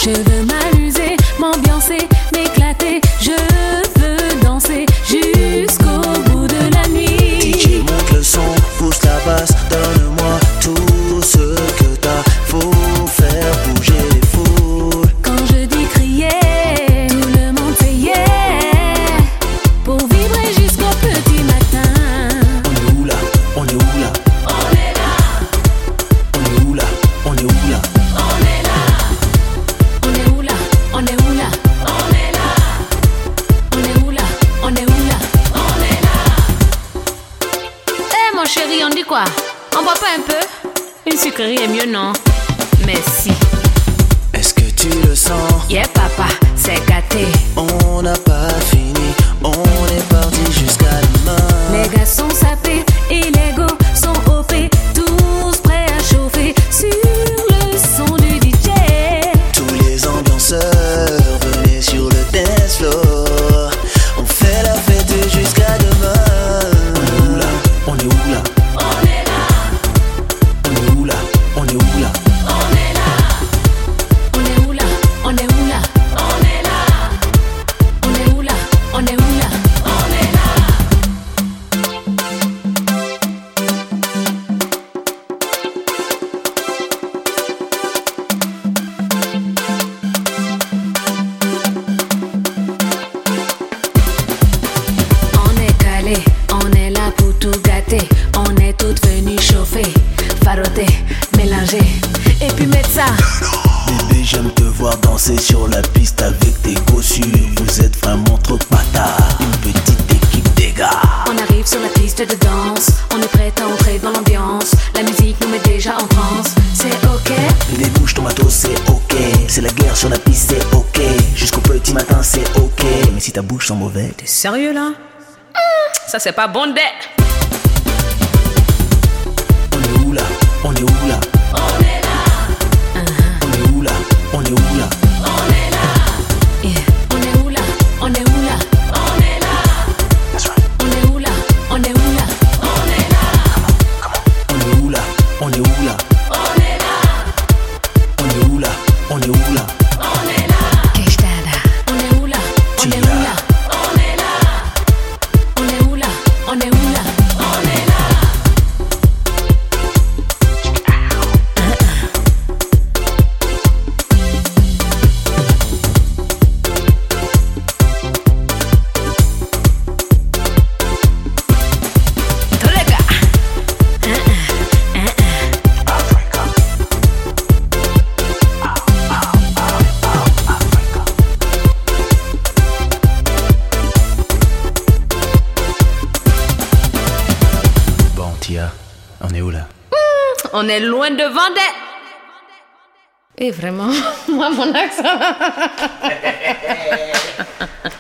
Je veux m'amuser, m'ambiancer, m'éclater. Je veux danser jusqu'au bout de la nuit. DJ monte le son, pousse la basse, donne-moi tout ce que t'as. Faut faire bouger les foules. Quand je dis crier, tout le monde fait yeah. Pour vibrer jusqu'au petit matin. On est où là? On est où là? On est là, On est où là? On est où là? on est là. On est où là? On est où là? On est là. On est où là? On est où là? On est là. Eh mon chéri, on dit quoi? On boit pas un peu? Une sucrerie est mieux, non? Merci. Est-ce que tu le sens? Yeah papa, c'est gâté. On n'a pas fini, on est parti jusqu'à demain. Les gars sont sapés et les go sont OP. Tous prêts à chauffer sur le son du DJ. Tous les ambianceurs, venez sur le dance floor. On fait la fête jusqu'à demain. On est où là? On est où là? On est là, On est où là? On est où là? on est là. On est où là? On est où là? On est là. On est où là? On est où là? On est là. On est calé, on est là pour tout gâter. On est toutes venues chauffer, faroter, mélanger et puis mettre ça. Bébé, j'aime te voir danser sur la piste avec tes costumes. Vous êtes vraiment trop bâtards. Une petite équipe des gars. On arrive sur la piste de danse, on est prêt à entrer dans l'ambiance. La musique nous met déjà en transe, c'est ok. Les bouches tomato, c'est ok. C'est la guerre sur la piste, c'est ok. Jusqu'au petit matin, c'est ok. Mais si ta bouche sent mauvais, T'es sérieux là? Ça c'est pas bon dé. on est où là? On est où là? On est là, On est où là? On est où là? on est là. Yeah. On est où là? On est où là? On est là. On est où là? On est où là? On est là. On est où là? On est où là? On est là. On est où là? On est où là? On est là. Quechtada. On est où là? On est où là? On est là. On est où là? On est où là? On est là. Tous les gars. Bon, Tia, on est où là? On est loin de Vendée. Et vraiment, moi mon accent.